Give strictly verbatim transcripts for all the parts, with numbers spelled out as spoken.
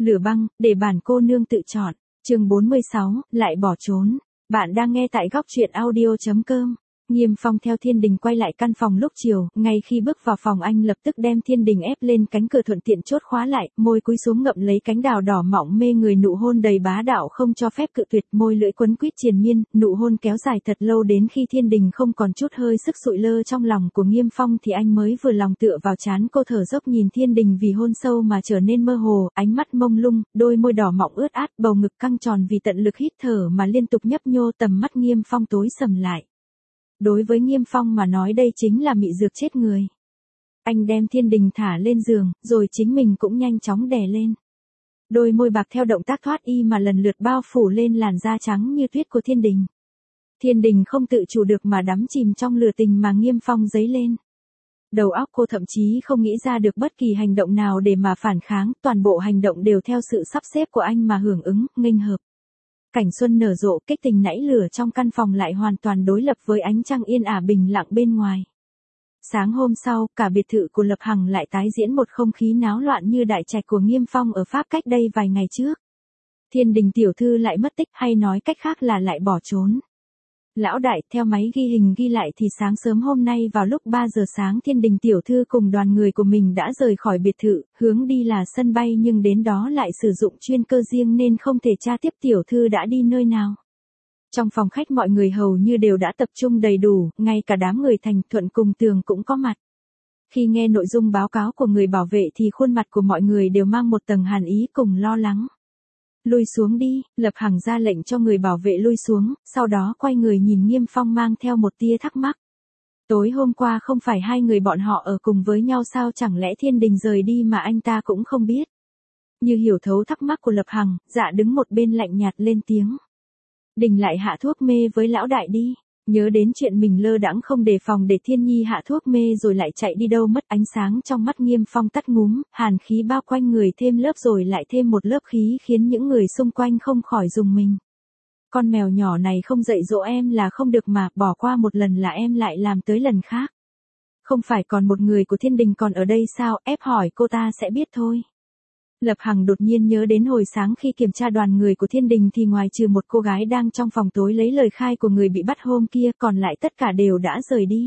Lửa băng, để bản cô nương tự chọn. Chương bốn mươi sáu, lại bỏ trốn. Bạn đang nghe tại góc truyện audio chấm com. Nghiêm Phong theo Thiên Đình quay lại căn phòng lúc chiều, ngay khi bước vào phòng anh lập tức đem Thiên Đình ép lên cánh cửa thuận tiện chốt khóa lại, môi cúi xuống ngậm lấy cánh đào đỏ mọng mê người, nụ hôn đầy bá đạo không cho phép cự tuyệt, môi lưỡi quấn quýt triền miên, nụ hôn kéo dài thật lâu đến khi Thiên Đình không còn chút hơi sức sụi lơ trong lòng của Nghiêm Phong thì anh mới vừa lòng tựa vào trán cô thở dốc nhìn Thiên Đình vì hôn sâu mà trở nên mơ hồ, ánh mắt mông lung, đôi môi đỏ mọng ướt át, bầu ngực căng tròn vì tận lực hít thở mà liên tục nhấp nhô, tầm mắt Nghiêm Phong tối sầm lại. Đối với Nghiêm Phong mà nói đây chính là mị dược chết người. Anh đem Thiên Đình thả lên giường, rồi chính mình cũng nhanh chóng đè lên. Đôi môi bạc theo động tác thoát y mà lần lượt bao phủ lên làn da trắng như tuyết của Thiên Đình. Thiên Đình không tự chủ được mà đắm chìm trong lửa tình mà Nghiêm Phong dấy lên. Đầu óc cô thậm chí không nghĩ ra được bất kỳ hành động nào để mà phản kháng, toàn bộ hành động đều theo sự sắp xếp của anh mà hưởng ứng, nghênh hợp. Cảnh xuân nở rộ, kích tình nảy lửa trong căn phòng lại hoàn toàn đối lập với ánh trăng yên ả bình lặng bên ngoài. Sáng hôm sau, cả biệt thự của Lập Hằng lại tái diễn một không khí náo loạn như đại trạch của Nghiêm Phong ở Pháp cách đây vài ngày trước. Thiên Đình tiểu thư lại mất tích, hay nói cách khác là lại bỏ trốn. Lão đại, theo máy ghi hình ghi lại thì sáng sớm hôm nay vào lúc ba giờ sáng Thiên Đình tiểu thư cùng đoàn người của mình đã rời khỏi biệt thự, hướng đi là sân bay nhưng đến đó lại sử dụng chuyên cơ riêng nên không thể tra tiếp tiểu thư đã đi nơi nào. Trong phòng khách mọi người hầu như đều đã tập trung đầy đủ, ngay cả đám người Thành Thuận cùng Tường cũng có mặt. Khi nghe nội dung báo cáo của người bảo vệ thì khuôn mặt của mọi người đều mang một tầng hàn ý cùng lo lắng. Lui xuống đi, Lập Hằng ra lệnh cho người bảo vệ lui xuống, sau đó quay người nhìn Nghiêm Phong mang theo một tia thắc mắc. Tối hôm qua không phải hai người bọn họ ở cùng với nhau sao, chẳng lẽ Thiên Đình rời đi mà anh ta cũng không biết. Như hiểu thấu thắc mắc của Lập Hằng, dạ đứng một bên lạnh nhạt lên tiếng. Đình lại hạ thuốc mê với lão đại đi. Nhớ đến chuyện mình lơ đãng không đề phòng để Thiên Nhi hạ thuốc mê rồi lại chạy đi đâu mất, ánh sáng trong mắt Nghiêm Phong tắt ngúm, hàn khí bao quanh người thêm lớp rồi lại thêm một lớp khí khiến những người xung quanh không khỏi rùng mình. Con mèo nhỏ này không dạy dỗ em là không được mà, bỏ qua một lần là em lại làm tới lần khác. Không phải còn một người của Thiên Đình còn ở đây sao, ép hỏi cô ta sẽ biết thôi. Lập Hằng đột nhiên nhớ đến hồi sáng khi kiểm tra đoàn người của Thiên Đình thì ngoài trừ một cô gái đang trong phòng tối lấy lời khai của người bị bắt hôm kia, còn lại tất cả đều đã rời đi.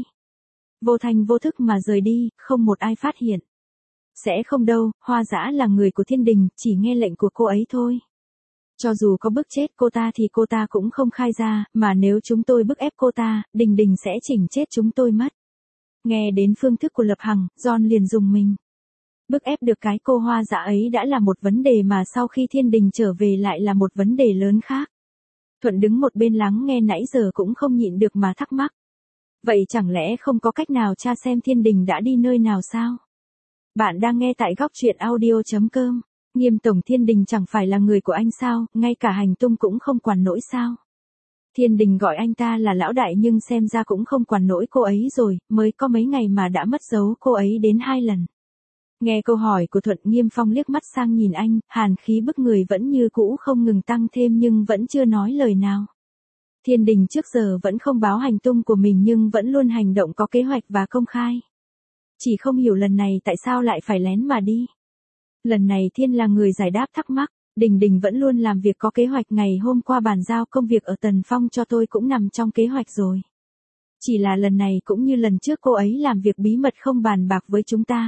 Vô thành vô thức mà rời đi, không một ai phát hiện. Sẽ không đâu, Hoa Dã là người của Thiên Đình, chỉ nghe lệnh của cô ấy thôi. Cho dù có bức chết cô ta thì cô ta cũng không khai ra, mà nếu chúng tôi bức ép cô ta, Đình Đình sẽ chỉnh chết chúng tôi mất. Nghe đến phương thức của Lập Hằng, John liền rùng mình. Bức ép được cái cô Hoa Dã ấy đã là một vấn đề mà sau khi Thiên Đình trở về lại là một vấn đề lớn khác. Thuận đứng một bên lắng nghe nãy giờ cũng không nhịn được mà thắc mắc. Vậy chẳng lẽ không có cách nào tra xem Thiên Đình đã đi nơi nào sao? Bạn đang nghe tại góc truyện audio chấm com. Nghiêm tổng, Thiên Đình chẳng phải là người của anh sao, ngay cả hành tung cũng không quản nổi sao? Thiên Đình gọi anh ta là lão đại nhưng xem ra cũng không quản nổi cô ấy rồi, mới có mấy ngày mà đã mất dấu cô ấy đến hai lần. Nghe câu hỏi của Thuận, Nghiêm Phong liếc mắt sang nhìn anh, hàn khí bức người vẫn như cũ không ngừng tăng thêm nhưng vẫn chưa nói lời nào. Thiên Đình trước giờ vẫn không báo hành tung của mình nhưng vẫn luôn hành động có kế hoạch và công khai. Chỉ không hiểu lần này tại sao lại phải lén mà đi. Lần này Thiên là người giải đáp thắc mắc, Đình Đình vẫn luôn làm việc có kế hoạch, ngày hôm qua bàn giao công việc ở Tần Phong cho tôi cũng nằm trong kế hoạch rồi. Chỉ là lần này cũng như lần trước cô ấy làm việc bí mật không bàn bạc với chúng ta.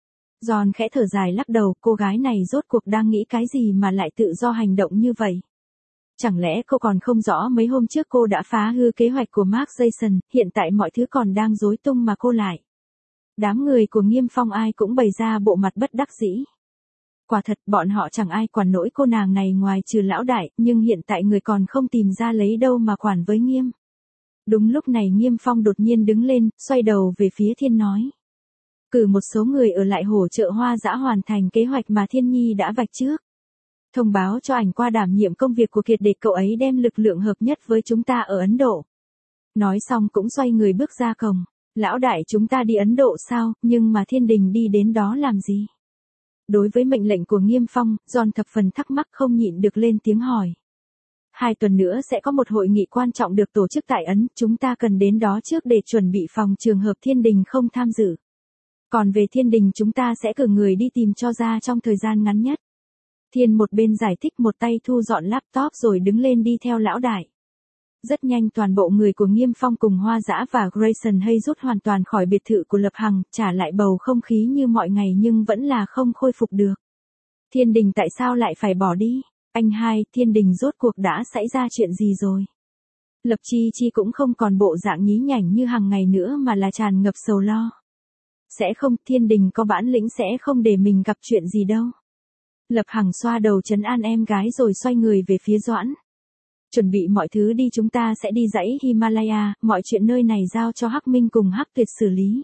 John khẽ thở dài lắc đầu, cô gái này rốt cuộc đang nghĩ cái gì mà lại tự do hành động như vậy? Chẳng lẽ cô còn không rõ mấy hôm trước cô đã phá hư kế hoạch của Mark Jason, hiện tại mọi thứ còn đang rối tung mà cô lại. Đám người của Nghiêm Phong ai cũng bày ra bộ mặt bất đắc dĩ. Quả thật bọn họ chẳng ai quản nổi cô nàng này ngoài trừ lão đại, nhưng hiện tại người còn không tìm ra lấy đâu mà quản với Nghiêm. Đúng lúc này Nghiêm Phong đột nhiên đứng lên, xoay đầu về phía Thiên nói. Cử một số người ở lại hỗ trợ Hoa Dã hoàn thành kế hoạch mà Thiên Nhi đã vạch trước. Thông báo cho ảnh qua đảm nhiệm công việc của Kiệt để cậu ấy đem lực lượng hợp nhất với chúng ta ở Ấn Độ. Nói xong cũng xoay người bước ra cổng. Lão đại, chúng ta đi Ấn Độ sao, nhưng mà Thiên Đình đi đến đó làm gì? Đối với mệnh lệnh của Nghiêm Phong, John thập phần thắc mắc không nhịn được lên tiếng hỏi. Hai tuần nữa sẽ có một hội nghị quan trọng được tổ chức tại Ấn, chúng ta cần đến đó trước để chuẩn bị phòng trường hợp Thiên Đình không tham dự. Còn về Thiên Đình chúng ta sẽ cử người đi tìm cho ra trong thời gian ngắn nhất. Thiên một bên giải thích một tay thu dọn laptop rồi đứng lên đi theo lão đại. Rất nhanh toàn bộ người của Nghiêm Phong cùng Hoa Dã và Grayson hay rút hoàn toàn khỏi biệt thự của Lập Hằng, trả lại bầu không khí như mọi ngày nhưng vẫn là không khôi phục được. Thiên Đình tại sao lại phải bỏ đi? Anh hai, Thiên Đình rốt cuộc đã xảy ra chuyện gì rồi? Lập Chi Chi cũng không còn bộ dạng nhí nhảnh như hàng ngày nữa mà là tràn ngập sầu lo. Sẽ không, Thiên Đình có bản lĩnh sẽ không để mình gặp chuyện gì đâu. Lập Hằng xoa đầu trấn an em gái rồi xoay người về phía Doãn. Chuẩn bị mọi thứ đi, chúng ta sẽ đi dãy Himalaya, mọi chuyện nơi này giao cho Hắc Minh cùng Hắc Tuyệt xử lý.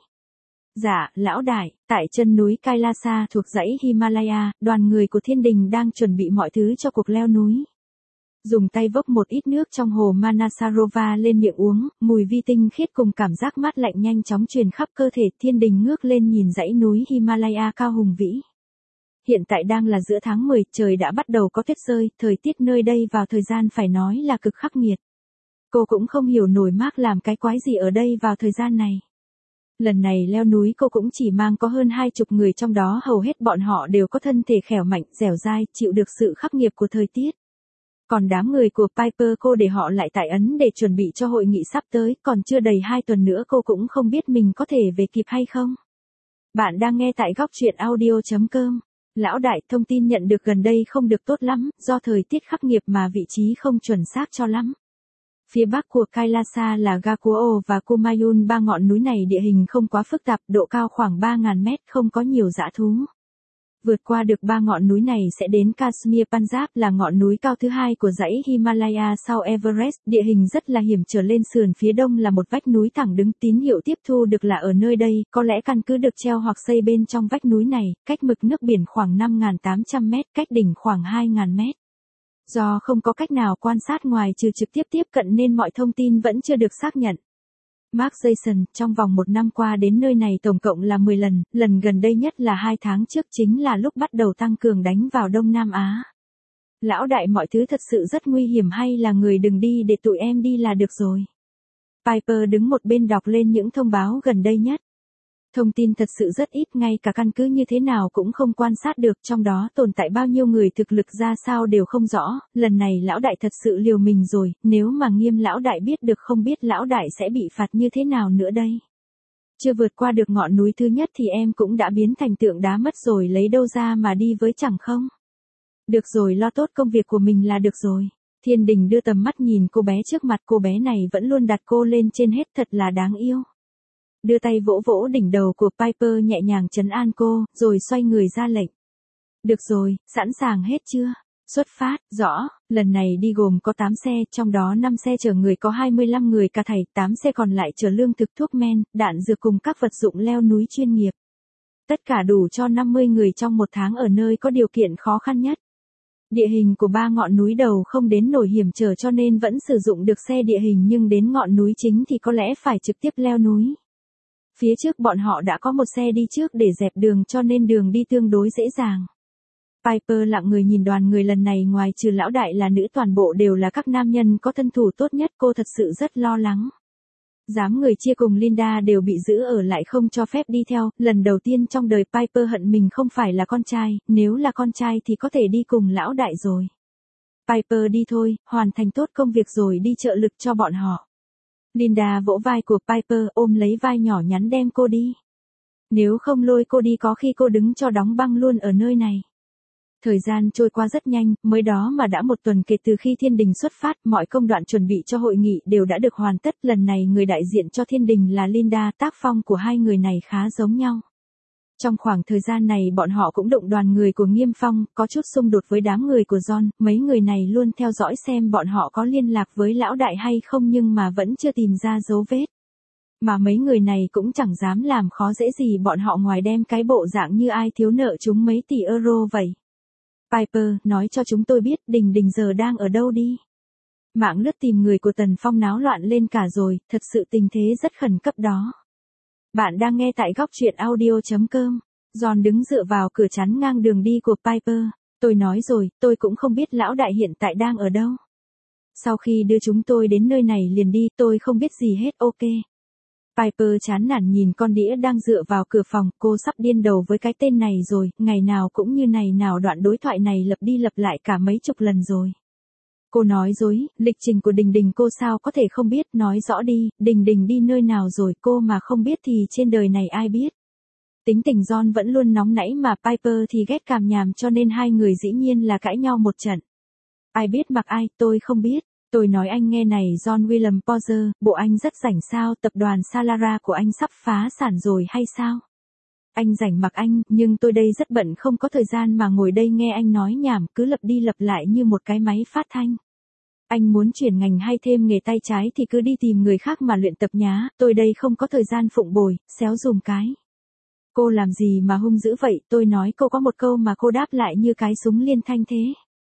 Dạ, lão đại, tại chân núi Kailasa thuộc dãy Himalaya, đoàn người của Thiên Đình đang chuẩn bị mọi thứ cho cuộc leo núi. Dùng tay vốc một ít nước trong hồ Manasarova lên miệng uống, mùi vi tinh khiết cùng cảm giác mát lạnh nhanh chóng truyền khắp cơ thể. Thiên Đình ngước lên nhìn dãy núi Himalaya cao hùng vĩ. Hiện tại đang là giữa tháng mười, trời đã bắt đầu có tuyết rơi, thời tiết nơi đây vào thời gian phải nói là cực khắc nghiệt. Cô cũng không hiểu nổi Mark làm cái quái gì ở đây vào thời gian này. Lần này leo núi cô cũng chỉ mang có hơn hai chục người, trong đó hầu hết bọn họ đều có thân thể khỏe mạnh, dẻo dai, chịu được sự khắc nghiệt của thời tiết. Còn đám người của Piper cô để họ lại tại Ấn để chuẩn bị cho hội nghị sắp tới, còn chưa đầy hai tuần nữa cô cũng không biết mình có thể về kịp hay không. Bạn đang nghe tại góc truyện audio chấm com. Lão đại, thông tin nhận được gần đây không được tốt lắm, do thời tiết khắc nghiệt mà vị trí không chuẩn xác cho lắm. Phía bắc của Kailasa là Gakuo và Kumayun, ba ngọn núi này địa hình không quá phức tạp, độ cao khoảng ba nghìn mét, không có nhiều dã thú. Vượt qua được ba ngọn núi này sẽ đến Kashmir Punjab, là ngọn núi cao thứ hai của dãy Himalaya sau Everest, địa hình rất là hiểm trở. Lên sườn phía đông là một vách núi thẳng đứng, tín hiệu tiếp thu được là ở nơi đây, có lẽ căn cứ được treo hoặc xây bên trong vách núi này, cách mực nước biển khoảng năm nghìn tám trăm mét, cách đỉnh khoảng hai nghìn mét. Do không có cách nào quan sát ngoài trừ trực tiếp tiếp cận nên mọi thông tin vẫn chưa được xác nhận. Mark Jason, trong vòng một năm qua đến nơi này tổng cộng là mười lần, lần gần đây nhất là hai tháng trước, chính là lúc bắt đầu tăng cường đánh vào Đông Nam Á. Lão đại, mọi thứ thật sự rất nguy hiểm hay là người đừng đi để tụi em đi là được rồi. Piper đứng một bên đọc lên những thông báo gần đây nhất. Thông tin thật sự rất ít, ngay cả căn cứ như thế nào cũng không quan sát được, trong đó tồn tại bao nhiêu người, thực lực ra sao đều không rõ. Lần này lão đại thật sự liều mình rồi, nếu mà Nghiêm lão đại biết được không biết lão đại sẽ bị phạt như thế nào nữa đây. Chưa vượt qua được ngọn núi thứ nhất thì em cũng đã biến thành tượng đá mất rồi, lấy đâu ra mà đi với chẳng không. Được rồi, lo tốt công việc của mình là được rồi. Thiên Đình đưa tầm mắt nhìn cô bé trước mặt, cô bé này vẫn luôn đặt cô lên trên hết, thật là đáng yêu. Đưa tay vỗ vỗ đỉnh đầu của Piper nhẹ nhàng trấn an cô, rồi xoay người ra lệnh. Được rồi, sẵn sàng hết chưa? Xuất phát, rõ, lần này đi gồm có tám xe, trong đó năm xe chở người, có hai mươi lăm người cả thảy, tám xe còn lại chở lương thực, thuốc men, đạn dược cùng các vật dụng leo núi chuyên nghiệp. Tất cả đủ cho năm mươi người trong một tháng ở nơi có điều kiện khó khăn nhất. Địa hình của ba ngọn núi đầu không đến nổi hiểm trở cho nên vẫn sử dụng được xe địa hình, nhưng đến ngọn núi chính thì có lẽ phải trực tiếp leo núi. Phía trước bọn họ đã có một xe đi trước để dẹp đường cho nên đường đi tương đối dễ dàng. Piper lặng người nhìn đoàn người lần này, ngoài trừ lão đại là nữ, toàn bộ đều là các nam nhân có thân thủ tốt nhất, cô thật sự rất lo lắng. Dám người chia cùng Linda đều bị giữ ở lại không cho phép đi theo, lần đầu tiên trong đời Piper hận mình không phải là con trai, nếu là con trai thì có thể đi cùng lão đại rồi. Piper đi thôi, hoàn thành tốt công việc rồi đi trợ lực cho bọn họ. Linda vỗ vai của Piper, ôm lấy vai nhỏ nhắn đem cô đi. Nếu không lôi cô đi có khi cô đứng cho đóng băng luôn ở nơi này. Thời gian trôi qua rất nhanh, mới đó mà đã một tuần kể từ khi Thiên Đình xuất phát, mọi công đoạn chuẩn bị cho hội nghị đều đã được hoàn tất. Lần này người đại diện cho Thiên Đình là Linda, tác phong của hai người này khá giống nhau. Trong khoảng thời gian này bọn họ cũng đụng đoàn người của Nghiêm Phong, có chút xung đột với đám người của John, mấy người này luôn theo dõi xem bọn họ có liên lạc với lão đại hay không nhưng mà vẫn chưa tìm ra dấu vết. Mà mấy người này cũng chẳng dám làm khó dễ gì bọn họ ngoài đem cái bộ dạng như ai thiếu nợ chúng mấy tỷ euro vậy. Piper, nói cho chúng tôi biết Đình Đình giờ đang ở đâu đi. Mạng lướt tìm người của Tần Phong náo loạn lên cả rồi, thật sự tình thế rất khẩn cấp đó. Bạn đang nghe tại góc truyện audio chấm com. John đứng dựa vào cửa chắn ngang đường đi của Piper. Tôi nói rồi, tôi cũng không biết lão đại hiện tại đang ở đâu. Sau khi đưa chúng tôi đến nơi này liền đi, tôi không biết gì hết, ok. Piper chán nản nhìn con đĩa đang dựa vào cửa phòng, cô sắp điên đầu với cái tên này rồi, ngày nào cũng như này nào, đoạn đối thoại này lặp đi lặp lại cả mấy chục lần rồi. Cô nói dối, lịch trình của Đình Đình cô sao có thể không biết, nói rõ đi, Đình Đình đi nơi nào rồi, cô mà không biết thì trên đời này ai biết. Tính tình John vẫn luôn nóng nảy mà Piper thì ghét càm nhàm, cho nên hai người dĩ nhiên là cãi nhau một trận. Ai biết mặc ai, tôi không biết. Tôi nói anh nghe này John William Porter, bộ anh rất rảnh sao, tập đoàn Salara của anh sắp phá sản rồi hay sao? Anh rảnh mặc anh, nhưng tôi đây rất bận không có thời gian mà ngồi đây nghe anh nói nhảm, cứ lặp đi lặp lại như một cái máy phát thanh. Anh muốn chuyển ngành hay thêm nghề tay trái thì cứ đi tìm người khác mà luyện tập nhá, tôi đây không có thời gian phụng bồi, xéo dùm cái. Cô làm gì mà hung dữ vậy, tôi nói cô có một câu mà cô đáp lại như cái súng liên thanh thế.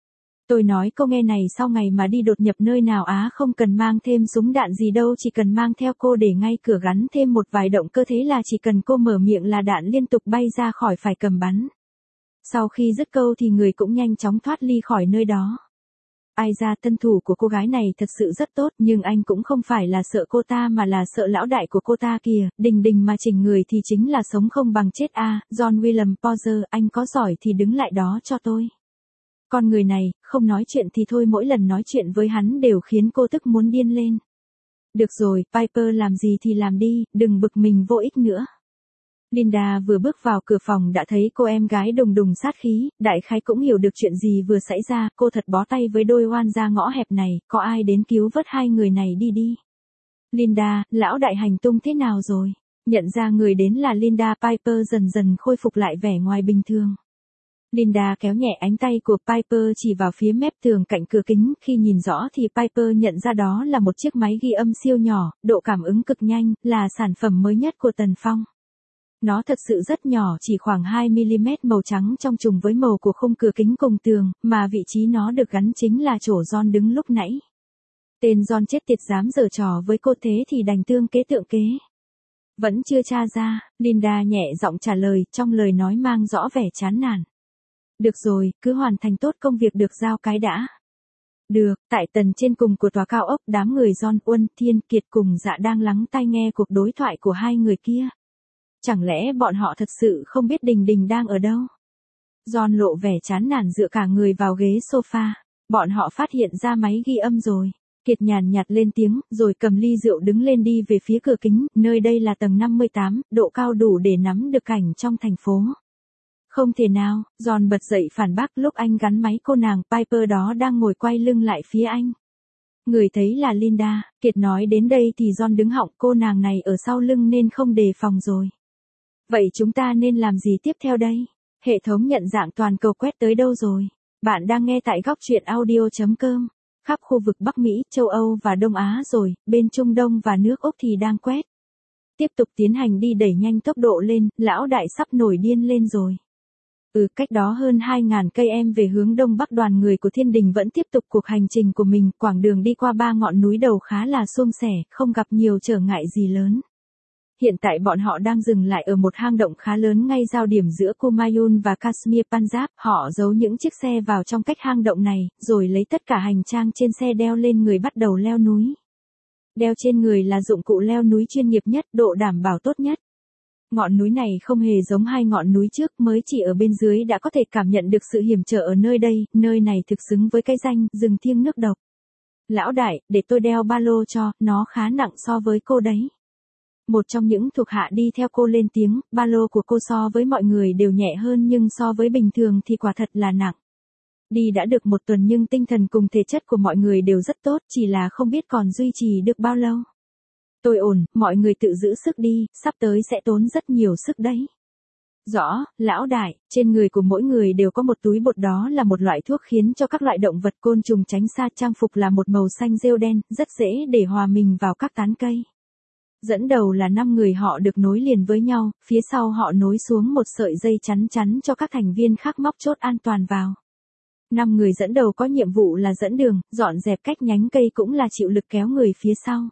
Tôi nói cô nghe này, sau ngày mà đi đột nhập nơi nào Á không cần mang thêm súng đạn gì đâu, chỉ cần mang theo cô để ngay cửa gắn thêm một vài động cơ, thế là chỉ cần cô mở miệng là đạn liên tục bay ra khỏi phải cầm bắn. Sau khi dứt câu thì người cũng nhanh chóng thoát ly khỏi nơi đó. Ai ra tân thủ của cô gái này thật sự rất tốt, nhưng anh cũng không phải là sợ cô ta mà là sợ lão đại của cô ta kìa, Đình Đình mà chỉnh người thì chính là sống không bằng chết a. À, John William Porter, anh có giỏi thì đứng lại đó cho tôi. Con người này, không nói chuyện thì thôi, mỗi lần nói chuyện với hắn đều khiến cô tức muốn điên lên. Được rồi, Piper làm gì thì làm đi, đừng bực mình vô ích nữa. Linda vừa bước vào cửa phòng đã thấy cô em gái đùng đùng sát khí, đại khái cũng hiểu được chuyện gì vừa xảy ra, cô thật bó tay với đôi oan gia ngõ hẹp này, có ai đến cứu vớt hai người này đi đi. Linda, lão đại hành tung thế nào rồi? Nhận ra người đến là Linda, Piper dần dần khôi phục lại vẻ ngoài bình thường. Linda kéo nhẹ ánh tay của Piper chỉ vào phía mép tường cạnh cửa kính, khi nhìn rõ thì Piper nhận ra đó là một chiếc máy ghi âm siêu nhỏ, độ cảm ứng cực nhanh, là sản phẩm mới nhất của Tần Phong. Nó thật sự rất nhỏ, chỉ khoảng hai mi-li-mét, màu trắng trong trùng với màu của khung cửa kính cùng tường, mà vị trí nó được gắn chính là chỗ John đứng lúc nãy. Tên John chết tiệt dám giở trò với cô thế thì đành tương kế tượng kế. Vẫn chưa tra ra, Linda nhẹ giọng trả lời, trong lời nói mang rõ vẻ chán nản. Được rồi, cứ hoàn thành tốt công việc được giao cái đã. Được, tại tầng trên cùng của tòa cao ốc, đám người John, Uân, Thiên, Kiệt cùng Dạ đang lắng tai nghe cuộc đối thoại của hai người kia. Chẳng lẽ bọn họ thật sự không biết Đình Đình đang ở đâu? John lộ vẻ chán nản dựa cả người vào ghế sofa. Bọn họ phát hiện ra máy ghi âm rồi. Kiệt nhàn nhạt lên tiếng, rồi cầm ly rượu đứng lên đi về phía cửa kính, nơi đây là tầng năm mươi tám, độ cao đủ để nắm được cảnh trong thành phố. Không thể nào, John bật dậy phản bác, lúc anh gắn máy cô nàng Piper đó đang ngồi quay lưng lại phía anh. Người thấy là Linda, Kiệt nói đến đây thì John đứng họng, cô nàng này ở sau lưng nên không đề phòng rồi. Vậy chúng ta nên làm gì tiếp theo đây? Hệ thống nhận dạng toàn cầu quét tới đâu rồi? Bạn đang nghe tại góc truyện audio chấm com. Khắp khu vực Bắc Mỹ, châu Âu và Đông Á rồi, bên Trung Đông và nước Úc thì đang quét. Tiếp tục tiến hành đi, đẩy nhanh tốc độ lên, lão đại sắp nổi điên lên rồi. Ừ, cách đó hơn hai nghìn cây em về hướng đông bắc, đoàn người của Thiên Đình vẫn tiếp tục cuộc hành trình của mình, quãng đường đi qua ba ngọn núi đầu khá là suôn sẻ, không gặp nhiều trở ngại gì lớn. Hiện tại bọn họ đang dừng lại ở một hang động khá lớn ngay giao điểm giữa Kumaun và Kashmir Punjab, họ giấu những chiếc xe vào trong cách hang động này, rồi lấy tất cả hành trang trên xe đeo lên người bắt đầu leo núi. Đeo trên người là dụng cụ leo núi chuyên nghiệp nhất, độ đảm bảo tốt nhất. Ngọn núi này không hề giống hai ngọn núi trước, mới chỉ ở bên dưới đã có thể cảm nhận được sự hiểm trở ở nơi đây, nơi này thực xứng với cái danh rừng thiêng nước độc. Lão đại, để tôi đeo ba lô cho, nó khá nặng so với cô đấy. Một trong những thuộc hạ đi theo cô lên tiếng, ba lô của cô so với mọi người đều nhẹ hơn nhưng so với bình thường thì quả thật là nặng. Đi đã được một tuần nhưng tinh thần cùng thể chất của mọi người đều rất tốt, chỉ là không biết còn duy trì được bao lâu. Tôi ổn, mọi người tự giữ sức đi, sắp tới sẽ tốn rất nhiều sức đấy. Rõ, lão đại, trên người của mỗi người đều có một túi bột, đó là một loại thuốc khiến cho các loại động vật côn trùng tránh xa, trang phục là một màu xanh rêu đen, rất dễ để hòa mình vào các tán cây. Dẫn đầu là năm người, họ được nối liền với nhau, phía sau họ nối xuống một sợi dây chắn chắn cho các thành viên khác móc chốt an toàn vào. Năm người dẫn đầu có nhiệm vụ là dẫn đường, dọn dẹp cách nhánh cây cũng là chịu lực kéo người phía sau.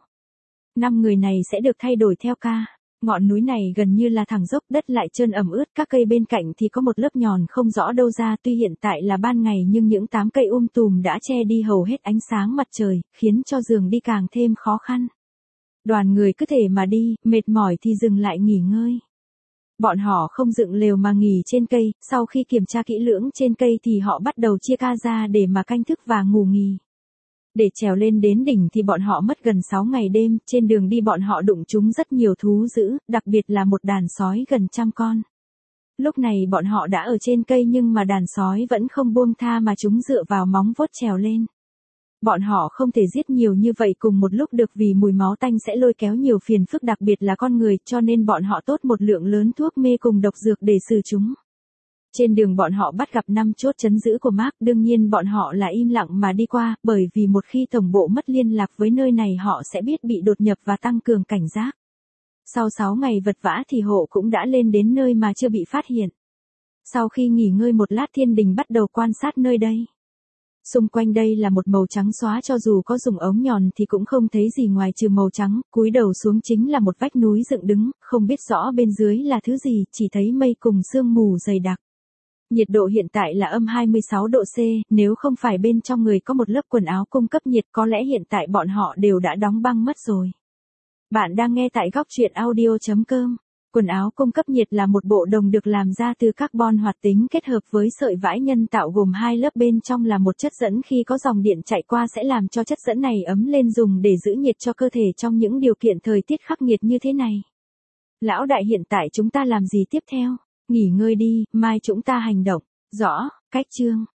Năm người này sẽ được thay đổi theo ca. Ngọn núi này gần như là thẳng dốc, đất lại trơn ẩm ướt, các cây bên cạnh thì có một lớp nhòn không rõ đâu ra, tuy hiện tại là ban ngày nhưng những tám cây um tùm đã che đi hầu hết ánh sáng mặt trời, khiến cho đường đi càng thêm khó khăn. Đoàn người cứ thể mà đi, mệt mỏi thì dừng lại nghỉ ngơi. Bọn họ không dựng lều mà nghỉ trên cây, sau khi kiểm tra kỹ lưỡng trên cây thì họ bắt đầu chia ca ra để mà canh thức và ngủ nghỉ. Để trèo lên đến đỉnh thì bọn họ mất gần sáu ngày đêm, trên đường đi bọn họ đụng trúng rất nhiều thú dữ, đặc biệt là một đàn sói gần trăm con. Lúc này bọn họ đã ở trên cây nhưng mà đàn sói vẫn không buông tha mà chúng dựa vào móng vuốt trèo lên. Bọn họ không thể giết nhiều như vậy cùng một lúc được vì mùi máu tanh sẽ lôi kéo nhiều phiền phức đặc biệt là con người cho nên bọn họ tốt một lượng lớn thuốc mê cùng độc dược để xử chúng. Trên đường bọn họ bắt gặp năm chốt trấn giữ của Mark, đương nhiên bọn họ là im lặng mà đi qua, bởi vì một khi tổng bộ mất liên lạc với nơi này họ sẽ biết bị đột nhập và tăng cường cảnh giác. Sau sáu ngày vật vã thì hộ cũng đã lên đến nơi mà chưa bị phát hiện. Sau khi nghỉ ngơi một lát Thiên Đình bắt đầu quan sát nơi đây. Xung quanh đây là một màu trắng xóa cho dù có dùng ống nhòm thì cũng không thấy gì ngoài trừ màu trắng, cúi đầu xuống chính là một vách núi dựng đứng, không biết rõ bên dưới là thứ gì, chỉ thấy mây cùng sương mù dày đặc. Nhiệt độ hiện tại là âm hai mươi sáu độ C, nếu không phải bên trong người có một lớp quần áo cung cấp nhiệt có lẽ hiện tại bọn họ đều đã đóng băng mất rồi. Bạn đang nghe tại góc truyện audio chấm com. Quần áo cung cấp nhiệt là một bộ đồng được làm ra từ carbon hoạt tính kết hợp với sợi vải nhân tạo gồm hai lớp, bên trong là một chất dẫn khi có dòng điện chạy qua sẽ làm cho chất dẫn này ấm lên dùng để giữ nhiệt cho cơ thể trong những điều kiện thời tiết khắc nghiệt như thế này. Lão đại hiện tại chúng ta làm gì tiếp theo? Nghỉ ngơi đi, mai chúng ta hành động. Rõ, cách chương.